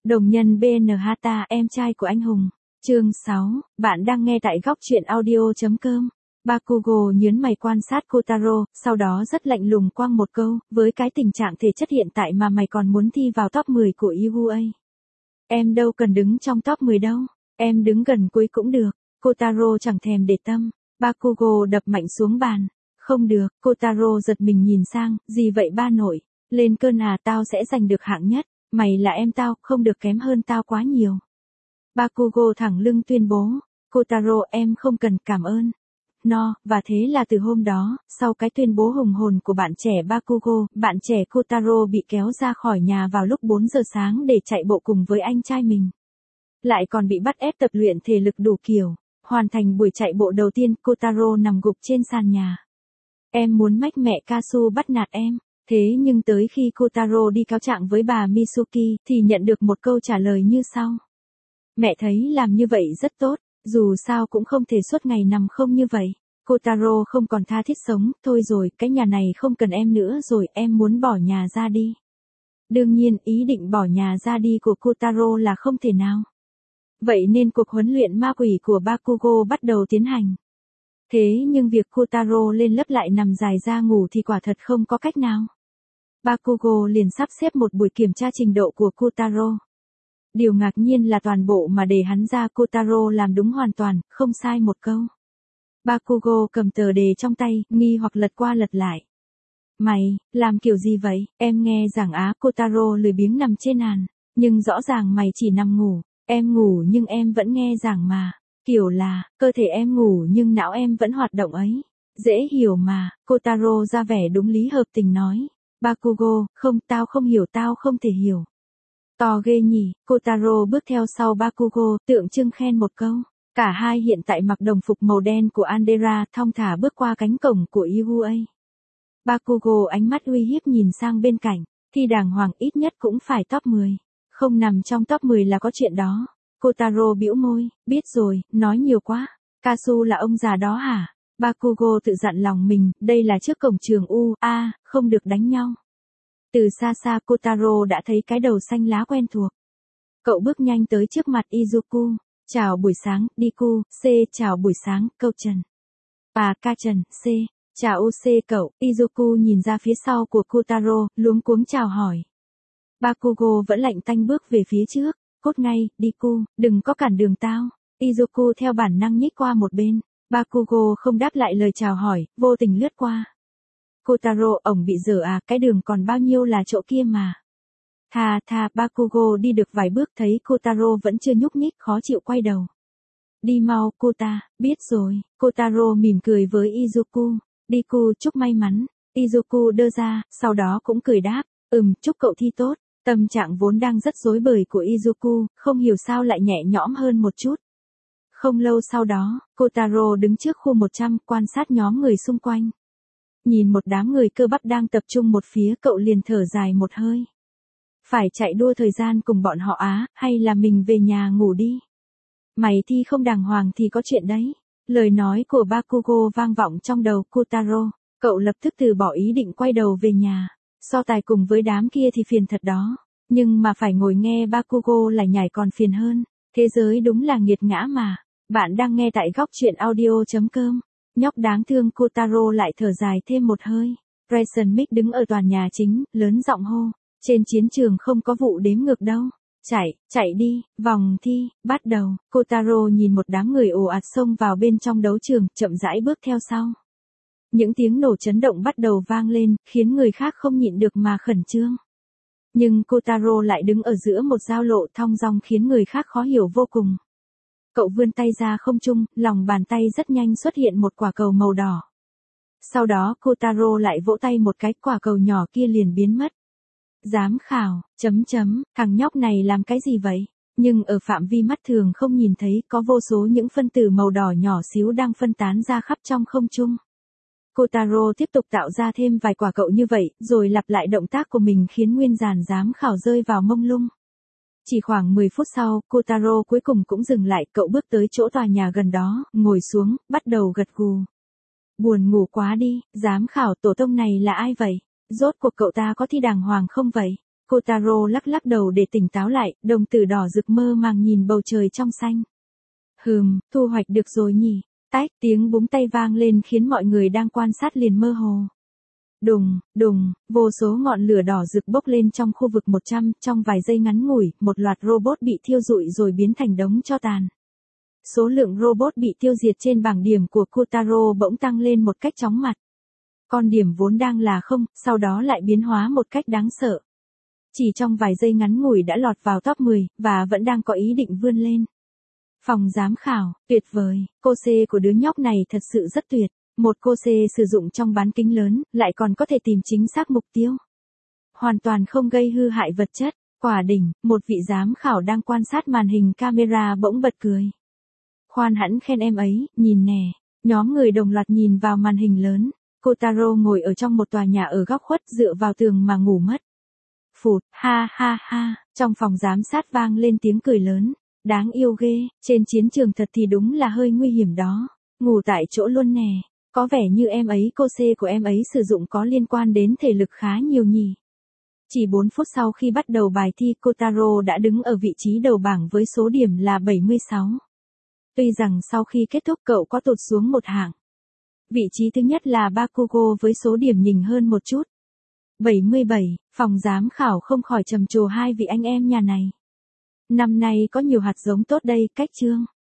Đồng nhân BN Hata, em trai của anh hùng. Chương 6, bạn đang nghe tại góc truyện audio.com. Bakugo nhớn mày quan sát Kotaro, sau đó rất lạnh lùng quăng một câu, với cái tình trạng thể chất hiện tại mà mày còn muốn thi vào top 10 của UA. Em đâu cần đứng trong top 10 đâu, em đứng gần cuối cũng được. Kotaro chẳng thèm để tâm. Bakugo đập mạnh xuống bàn. Không được, Kotaro giật mình nhìn sang, gì vậy ba nội? Lên cơn à, tao sẽ giành được hạng nhất. Mày là em tao, không được kém hơn tao quá nhiều. Bakugo thẳng lưng tuyên bố. Kotaro, em không cần cảm ơn. No, và thế là từ hôm đó, sau cái tuyên bố hùng hồn của bạn trẻ Bakugo, bạn trẻ Kotaro bị kéo ra khỏi nhà vào lúc 4 giờ sáng để chạy bộ cùng với anh trai mình. Lại còn bị bắt ép tập luyện thể lực đủ kiểu. Hoàn thành buổi chạy bộ đầu tiên, Kotaro nằm gục trên sàn nhà. Em muốn mách mẹ Kasu bắt nạt em. Thế nhưng tới khi Kotaro đi cáo trạng với bà Mitsuki, thì nhận được một câu trả lời như sau. Mẹ thấy làm như vậy rất tốt, dù sao cũng không thể suốt ngày nằm không như vậy. Kotaro không còn tha thiết sống, thôi rồi, cái nhà này không cần em nữa rồi, em muốn bỏ nhà ra đi. Đương nhiên, ý định bỏ nhà ra đi của Kotaro là không thể nào. Vậy nên cuộc huấn luyện ma quỷ của Bakugo bắt đầu tiến hành. Thế nhưng việc Kotaro lên lớp lại nằm dài ra ngủ thì quả thật không có cách nào. Bakugo liền sắp xếp một buổi kiểm tra trình độ của Kotaro. Điều ngạc nhiên là toàn bộ mà để hắn ra Kotaro làm đúng hoàn toàn, không sai một câu. Bakugo cầm tờ đề trong tay, nghi hoặc lật qua lật lại. Mày, làm kiểu gì vậy? Em nghe giảng á, Kotaro lười biếng nằm trên nàn. Nhưng rõ ràng mày chỉ nằm ngủ. Em ngủ nhưng em vẫn nghe giảng mà. Kiểu là, cơ thể em ngủ nhưng não em vẫn hoạt động ấy. Dễ hiểu mà, Kotaro ra vẻ đúng lý hợp tình nói. Bakugo, không, tao không hiểu, tao không thể hiểu. To ghê nhỉ, Kotaro bước theo sau Bakugo, tượng trưng khen một câu. Cả hai hiện tại mặc đồng phục màu đen của Andera, thong thả bước qua cánh cổng của UA. Bakugo ánh mắt uy hiếp nhìn sang bên cạnh, thì đàng hoàng ít nhất cũng phải top 10. Không nằm trong top 10 là có chuyện đó. Kotaro bĩu môi, biết rồi, nói nhiều quá. Kasu là ông già đó hả? Bakugo tự dặn lòng mình, đây là trước cổng trường UA, không được đánh nhau. Từ xa xa Kotaro đã thấy cái đầu xanh lá quen thuộc. Cậu bước nhanh tới trước mặt Izuku. Chào buổi sáng, Diku, C, chào buổi sáng, cậu Trần. Ka Trần, C, chào UC cậu. Izuku nhìn ra phía sau của Kotaro, luống cuống chào hỏi. Bakugo vẫn lạnh tanh bước về phía trước. Cốt ngay, Diku, đừng có cản đường tao. Izuku theo bản năng nhích qua một bên. Bakugo không đáp lại lời chào hỏi, vô tình lướt qua. Kotaro, ổng bị dở à, cái đường còn bao nhiêu là chỗ kia mà. Bakugo đi được vài bước thấy Kotaro vẫn chưa nhúc nhích, khó chịu quay đầu. Đi mau, Kota, biết rồi. Kotaro mỉm cười với Izuku. Diku, chúc may mắn. Izuku đưa ra, sau đó cũng cười đáp. Chúc cậu thi tốt. Tâm trạng vốn đang rất rối bời của Izuku, không hiểu sao lại nhẹ nhõm hơn một chút. Không lâu sau đó, Kotaro đứng trước khu 100 quan sát nhóm người xung quanh. Nhìn một đám người cơ bắp đang tập trung một phía, cậu liền thở dài một hơi. Phải chạy đua thời gian cùng bọn họ á, hay là mình về nhà ngủ đi? Mày thi không đàng hoàng thì có chuyện đấy. Lời nói của Bakugo vang vọng trong đầu Kotaro. Cậu lập tức từ bỏ ý định quay đầu về nhà. So tài cùng với đám kia thì phiền thật đó. Nhưng mà phải ngồi nghe Bakugo lại nhảy còn phiền hơn. Thế giới đúng là nghiệt ngã mà. Bạn đang nghe tại góc truyện audio.com. Nhóc đáng thương Kotaro lại thở dài thêm một hơi. Grayson Mick đứng ở tòa nhà chính, lớn giọng hô. Trên chiến trường không có vụ đếm ngược đâu. Chạy đi, vòng thi, bắt đầu. Kotaro nhìn một đám người ồ ạt xông vào bên trong đấu trường, chậm rãi bước theo sau. Những tiếng nổ chấn động bắt đầu vang lên, khiến người khác không nhịn được mà khẩn trương. Nhưng Kotaro lại đứng ở giữa một giao lộ thong dong khiến người khác khó hiểu vô cùng. Cậu vươn tay ra không trung, lòng bàn tay rất nhanh xuất hiện một quả cầu màu đỏ. Sau đó Kotaro lại vỗ tay một cái, quả cầu nhỏ kia liền biến mất. Giám khảo, thằng nhóc này làm cái gì vậy? Nhưng ở phạm vi mắt thường không nhìn thấy, có vô số những phân tử màu đỏ nhỏ xíu đang phân tán ra khắp trong không trung. Kotaro tiếp tục tạo ra thêm vài quả cậu như vậy, rồi lặp lại động tác của mình khiến nguyên dàn giám khảo rơi vào mông lung. Chỉ khoảng 10 phút sau, Kotaro cuối cùng cũng dừng lại, cậu bước tới chỗ tòa nhà gần đó, ngồi xuống, bắt đầu gật gù. Buồn ngủ quá đi, giám khảo tổ tông này là ai vậy? Rốt cuộc cậu ta có thi đàng hoàng không vậy? Kotaro lắc lắc đầu để tỉnh táo lại, đồng tử đỏ rực mơ màng nhìn bầu trời trong xanh. Thu hoạch được rồi nhỉ. Tách, tiếng búng tay vang lên khiến mọi người đang quan sát liền mơ hồ. Đùng, đùng, vô số ngọn lửa đỏ rực bốc lên trong khu vực 100, trong vài giây ngắn ngủi, một loạt robot bị thiêu rụi rồi biến thành đống tro tàn. Số lượng robot bị tiêu diệt trên bảng điểm của Kotaro bỗng tăng lên một cách chóng mặt. Con điểm vốn đang là 0, sau đó lại biến hóa một cách đáng sợ. Chỉ trong vài giây ngắn ngủi đã lọt vào top 10, và vẫn đang có ý định vươn lên. Phòng giám khảo, tuyệt vời, cô C của đứa nhóc này thật sự rất tuyệt. Một cô C sử dụng trong bán kính lớn, lại còn có thể tìm chính xác mục tiêu. Hoàn toàn không gây hư hại vật chất. Quả đỉnh, một vị giám khảo đang quan sát màn hình camera bỗng bật cười. Khoan hẵng khen em ấy, nhìn nè. Nhóm người đồng loạt nhìn vào màn hình lớn. Kotaro ngồi ở trong một tòa nhà ở góc khuất dựa vào tường mà ngủ mất. Phụt, ha ha ha, trong phòng giám sát vang lên tiếng cười lớn. Đáng yêu ghê, trên chiến trường thật thì đúng là hơi nguy hiểm đó. Ngủ tại chỗ luôn nè. Có vẻ như em ấy cô C của em ấy sử dụng có liên quan đến thể lực khá nhiều nhỉ. Chỉ 4 phút sau khi bắt đầu bài thi, Kotaro đã đứng ở vị trí đầu bảng với số điểm là 76. Tuy rằng sau khi kết thúc cậu có tụt xuống một hạng. Vị trí thứ nhất là Bakugo với số điểm nhỉnh hơn một chút. 77, phòng giám khảo không khỏi trầm trồ hai vị anh em nhà này. Năm nay có nhiều hạt giống tốt đây, cách chương.